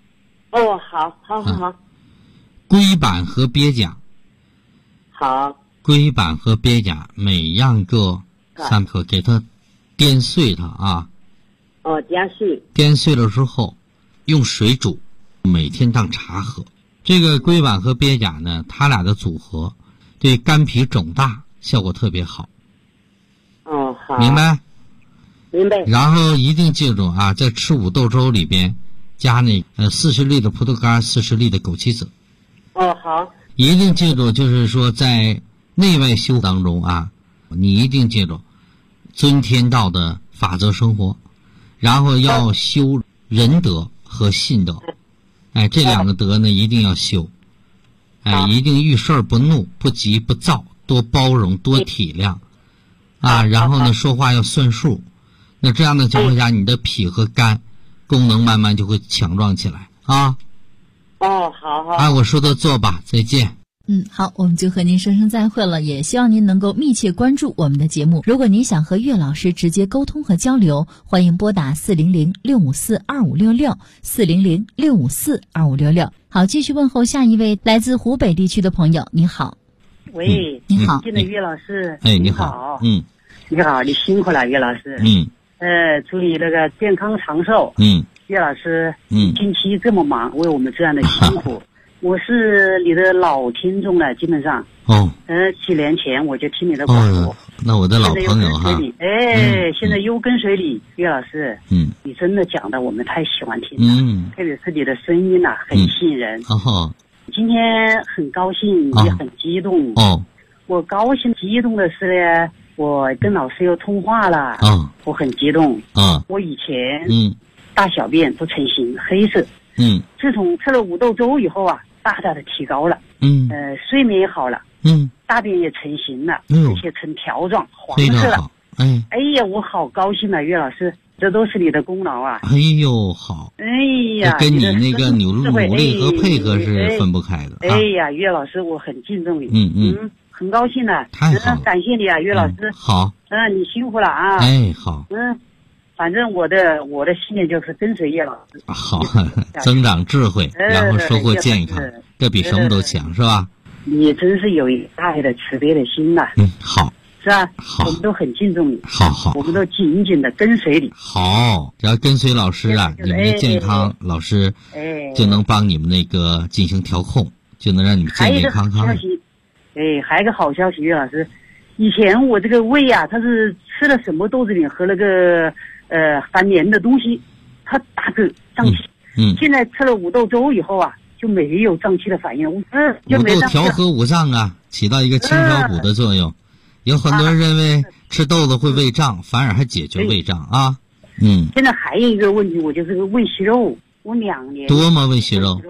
好。 龟板和鳖甲。 好。 龟板和鳖甲每样各3克，给它颠碎它啊。颠碎了之后用水煮，每天当茶喝。这个龟板和鳖甲呢，它俩的组合对肝脾肿大效果特别好。 好。 明白。 然后一定记住啊，在吃五豆粥里边加那40粒的葡萄干，40粒的枸杞子。 好。 一定记住，就是说在内外修当中啊，你一定记住遵天道的法则生活，然后要修仁德和信德。这两个德呢一定要修。一定遇事儿不怒，不急不躁，多包容，多体谅啊。然后呢说话要算数。那这样的情况下，你的脾和肝功能慢慢就会强壮起来啊。 好。 按我说的做吧，再见。 好，我们就和您说声再会了，也希望您能够密切关注我们的节目。如果您想和岳老师直接沟通和交流，欢迎拨打400-654-2566 400-654-2566。好，继续问候下一位来自湖北地区的朋友。你好。 喂， 你好。 见到岳老师。 你好。 你好，你辛苦了，岳老师。祝你那个健康长寿。岳老师，近期这么忙，为我们这样的辛苦。我是你的老听众了，基本上。几年前我就听你的广播。 那我的老朋友哈。 现在又跟随你，岳老师。你真的讲的我们太喜欢听了。特别是你的声音呐，很吸引人。今天很高兴，也很激动。我高兴激动的是呢，我跟老师又通话了。我很激动。我以前大小便不成形，黑色。自从吃了五豆粥以后啊，大大的提高了。睡眠也好了。大便也成型了，而且成条状黄色了。哎呀，我好高兴啊，岳老师，这都是你的功劳啊。 哎呦，好。跟你那个努力和配合是分不开的。 岳老师，我很敬重你。很高兴啊。 太好了。 感谢你啊，岳老师。 好。 你辛苦了啊。 好。 反正我的信念就是跟随岳老师。 好，增长智慧，然后收获健康，这比什么都强，是吧？ 你真是有一个大爱的慈悲的心呐。 好。 是吧？ 好。 我们都很敬重你。 好。 我们都紧紧的跟随你。 好，只要跟随老师啊，你们的健康，老师就能帮你们那个进行调控，就能让你们健健康康。 还有一个好消息，岳老师，以前我这个胃啊，它是吃了什么豆制品和那个含黏的东西，它打嗝胀气。现在吃了五豆粥以后啊，就没有胀气的反应。 五豆调和五脏啊，起到一个清调补的作用。有很多人认为吃豆子会胃胀，反而还解决胃胀啊。 现在还有一个问题，我就是个胃息肉，我2年多吗？胃息肉？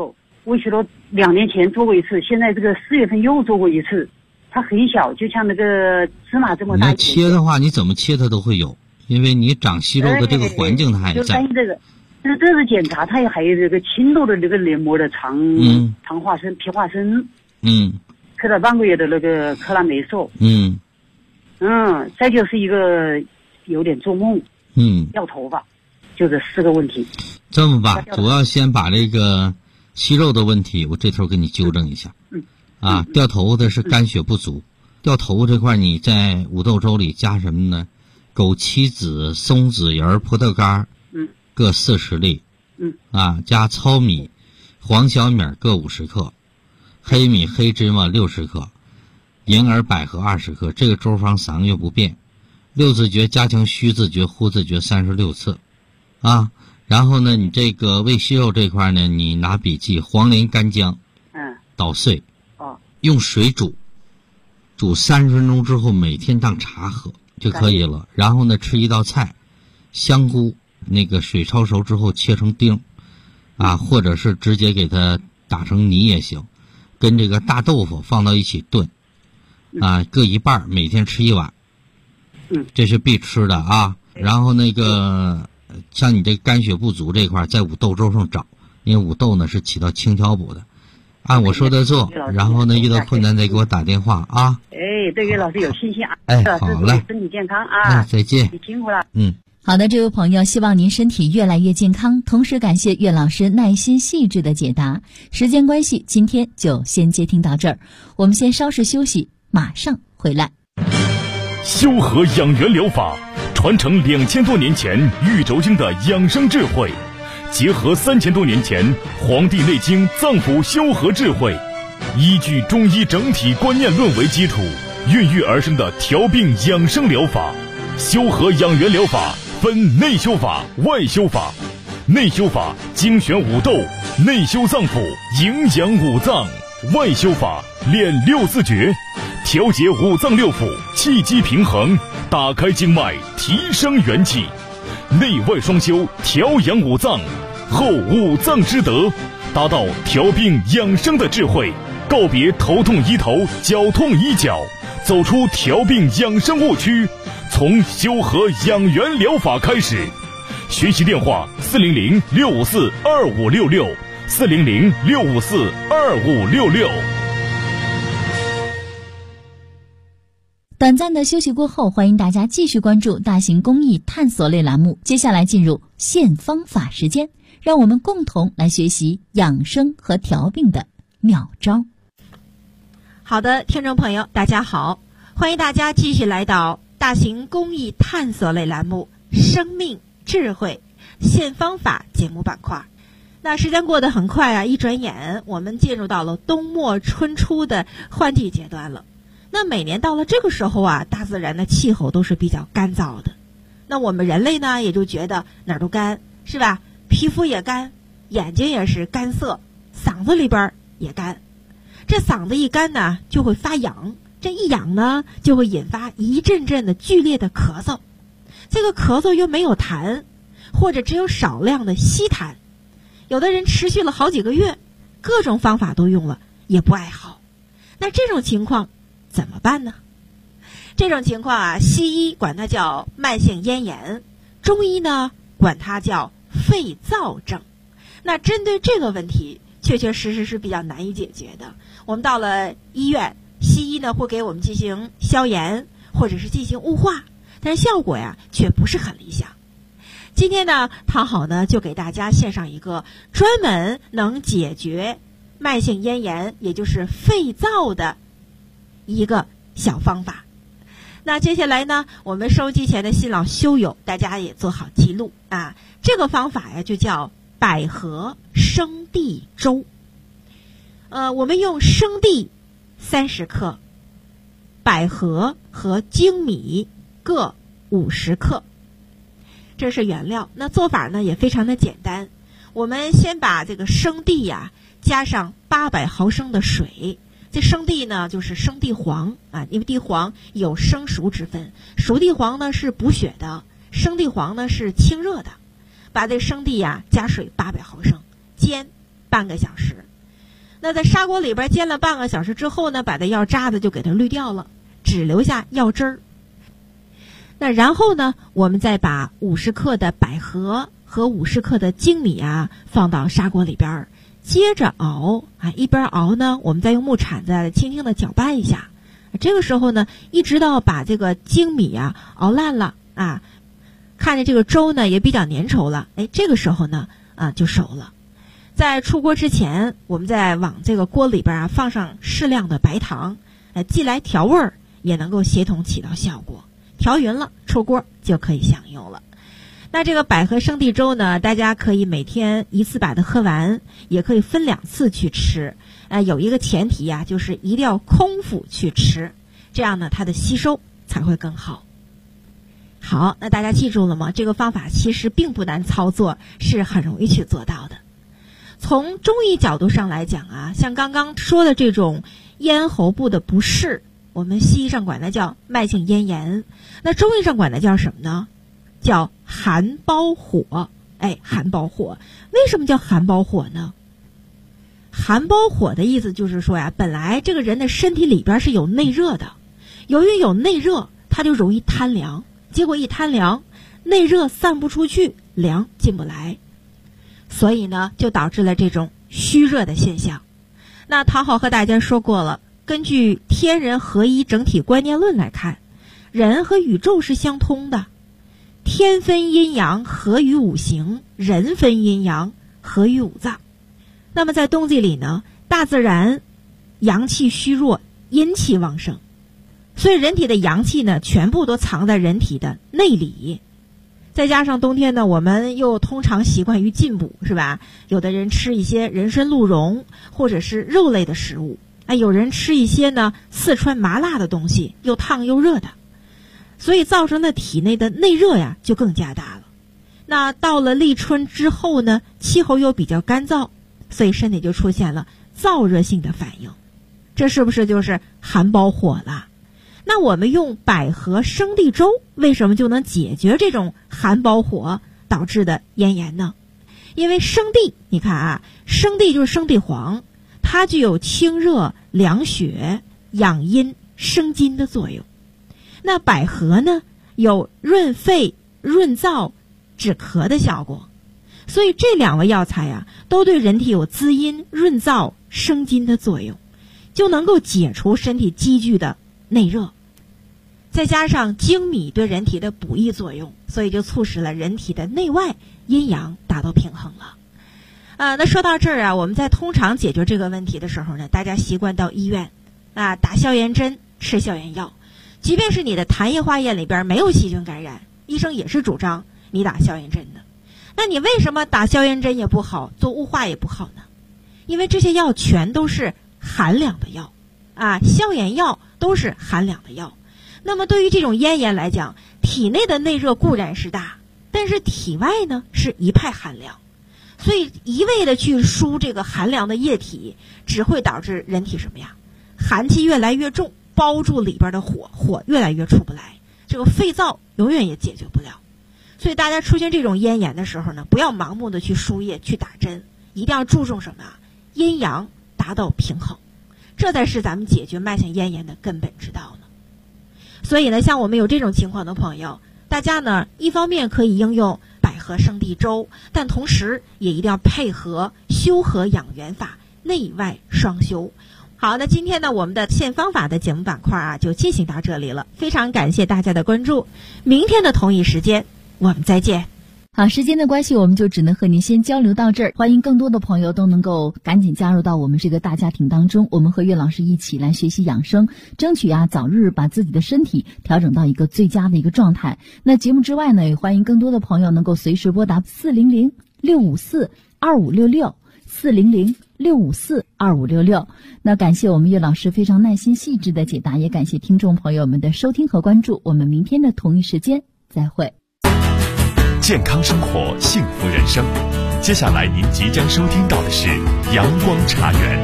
胃虚弱2年前做过一次，现在这个4月份又做过一次。它很小，就像那个芝麻这么大。 你要切的话，你怎么切它都会有，因为你长息肉的这个环境它还在。 就担心这个，这是检查，它还有这个轻度的这个黏膜的肠化生、皮化生。吃了半个月的那个克拉霉素。再就是一个有点做梦。掉头发，就这4个问题。 这么吧，主要先把这个息肉的问题，我这头给你纠正一下。掉头的是肝血不足。掉头这块你在五豆粥里加什么呢？枸杞子、松子仁、葡萄干，各40粒。加糙米、黄小米各50克，黑米、黑芝麻60克，银耳、百合20克。这个粥方3个月不变。6字诀加强虚字诀、呼字诀36次。然后呢，你这个胃息肉这块呢，你拿笔记：黄连、干姜，捣碎，用水煮30分钟之后，每天当茶喝就可以了。然后呢，吃一道菜，香菇那个水焯熟之后切成丁，或者是直接给它打成泥也行，跟这个大豆腐放到一起炖，各一半，每天吃1碗。这是必吃的啊。然后那个像你这肝血不足这块，在五豆粥上找，因为五豆呢是起到清调补的。按我说的做，然后呢遇到困难再给我打电话啊。 对岳老师有信心啊。 好嘞， 身体健康啊。 再见。 你辛苦了。 好的，这位朋友，希望您身体越来越健康，同时感谢岳老师耐心细致的解答。时间关系，今天就先接听到这儿，我们先稍事休息，马上回来。 修和养元疗法传承2000多年前玉轴经的养生智慧，结合3000多年前《黄帝内经》脏腑修和智慧，依据中医整体观念论为基础，孕育而生的调病养生疗法。修和养元疗法分内修法、外修法。内修法精选五豆，内修脏腑，营养五脏；外修法练6字诀，调节五脏六腑，气机平衡，打开经脉，提升元气。内外双修，调养五脏，后五脏之德，达到调病养生的智慧，告别头痛医头，脚痛医脚，走出调病养生误区，从修和养元疗法开始。学习电话400-654-2566，400-654-2566。 短暂的休息过后，欢迎大家继续关注大型公益探索类栏目。接下来进入现方法时间，让我们共同来学习养生和调病的妙招。 好的，听众朋友，大家好，欢迎大家继续来到大型公益探索类栏目生命智慧现方法节目板块。那时间过得很快啊，一转眼我们进入到了冬末春初的换季阶段了。那每年到了这个时候啊，大自然的气候都是比较干燥的。那我们人类呢，也就觉得哪儿都干，是吧？皮肤也干，眼睛也是干涩，嗓子里边也干。这嗓子一干呢，就会发痒，这一痒呢，就会引发一阵阵的剧烈的咳嗽。这个咳嗽又没有痰，或者只有少量的稀痰，有的人持续了好几个月，各种方法都用了，也不爱好。那这种情况怎么办呢？这种情况啊，西医管它叫慢性咽炎，中医呢管它叫肺燥症。那针对这个问题，确确实实是比较难以解决的。我们到了医院，西医呢会给我们进行消炎，或者是进行雾化，但是效果呀却不是很理想。今天呢，唐好呢就给大家献上一个专门能解决慢性咽炎，也就是肺燥的一个小方法。那接下来呢，我们收机前的新老修友，大家也做好记录啊。这个方法呀，就叫百合生地粥。我们用生地30克，百合和粳米各50克，这是原料。那做法呢也非常的简单，我们先把这个生地呀加上800毫升的水。这生地呢就是生地黄啊，因为地黄有生熟之分，熟地黄呢是补血的，生地黄呢是清热的。把这生地呀加水800毫升，煎半个小时， 那在砂锅里边煎了半个小时之后呢，把这药渣子就给它滤掉了，只留下药汁儿。那然后呢，我们再把50克的百合和50克的粳米啊放到砂锅里边，接着熬啊，一边熬呢，我们再用木铲子轻轻的搅拌一下。这个时候呢，一直到把这个粳米啊熬烂了啊，看着这个粥呢也比较粘稠了，这个时候呢就熟了。在出锅之前，我们再往这个锅里边啊放上适量的白糖，既来调味儿，也能够协同起到效果。调匀了，出锅就可以享用了。那这个百合生地粥呢，大家可以每天一次把它喝完，也可以分2次去吃。有一个前提啊，就是一定要空腹去吃，这样呢它的吸收才会更好。好，那大家记住了吗？这个方法其实并不难操作，是很容易去做到的。从中医角度上来讲啊，像刚刚说的这种咽喉部的不适，我们西医上管它叫慢性咽炎，那中医上管它叫什么呢？叫寒包火。寒包火，为什么叫寒包火呢？寒包火的意思就是说呀，本来这个人的身体里边是有内热的，由于有内热，它就容易贪凉，结果一贪凉，内热散不出去，凉进不来，所以呢就导致了这种虚热的现象。那唐好和大家说过了，根据天人合一整体观念论来看，人和宇宙是相通的，天分阴阳合于五行，人分阴阳合于五脏。那么在冬季里呢，大自然阳气虚弱，阴气旺盛，所以人体的阳气呢全部都藏在人体的内里。再加上冬天呢，我们又通常习惯于进补，是吧？有的人吃一些人参鹿茸或者是肉类的食物，有人吃一些呢四川麻辣的东西，又烫又热的，所以造成的体内的内热呀就更加大了。那到了立春之后呢，气候又比较干燥，所以身体就出现了燥热性的反应，这是不是就是寒包火了？那我们用百合生地粥为什么就能解决这种寒包火导致的咽炎呢？因为生地，你看啊，生地就是生地黄，它具有清热凉血养阴生津的作用。那百合呢，有润肺润燥止咳的效果，所以这2味药材啊都对人体有滋阴润燥生津的作用，就能够解除身体积聚的内热。再加上粳米对人体的补益作用，所以就促使了人体的内外阴阳达到平衡了。那说到这儿啊，我们在通常解决这个问题的时候呢，大家习惯到医院打消炎针吃消炎药，即便是你的痰液化验里边没有细菌感染，医生也是主张你打消炎针的。那你为什么打消炎针也不好，做雾化也不好呢？因为这些药全都是寒凉的药消炎药都是寒凉的药。那么对于这种咽炎来讲，体内的内热固然是大，但是体外呢是一派寒凉，所以一味的去输这个寒凉的液体，只会导致人体什么呀？寒气越来越重，包住里边的火，火越来越出不来，这个肺燥永远也解决不了。所以大家出现这种咽炎的时候呢，不要盲目的去输液去打针，一定要注重什么啊？阴阳达到平衡，这才是咱们解决慢性咽炎的根本之道呢。所以呢，像我们有这种情况的朋友，大家呢一方面可以应用百合生地粥，但同时也一定要配合修和养元法，内外双修。好，那今天呢我们的现方法的节目板块就进行到这里了，非常感谢大家的关注，明天的同一时间我们再见。 好，时间的关系，我们就只能和您先交流到这儿。欢迎更多的朋友都能够赶紧加入到我们这个大家庭当中，我们和岳老师一起来学习养生，争取早日把自己的身体调整到一个最佳的一个状态。那节目之外呢，也欢迎更多的朋友能够随时拨打400-654-2566，400-654-2566。那感谢我们岳老师非常耐心细致的解答，也感谢听众朋友们的收听和关注。我们明天的同一时间再会。 健康生活，幸福人生。接下来您即将收听到的是阳光茶园。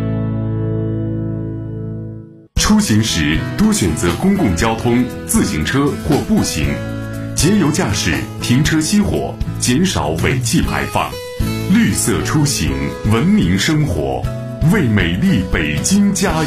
出行时多选择公共交通、自行车或步行，节油驾驶，停车熄火，减少尾气排放，绿色出行，文明生活。 为美丽北京加油。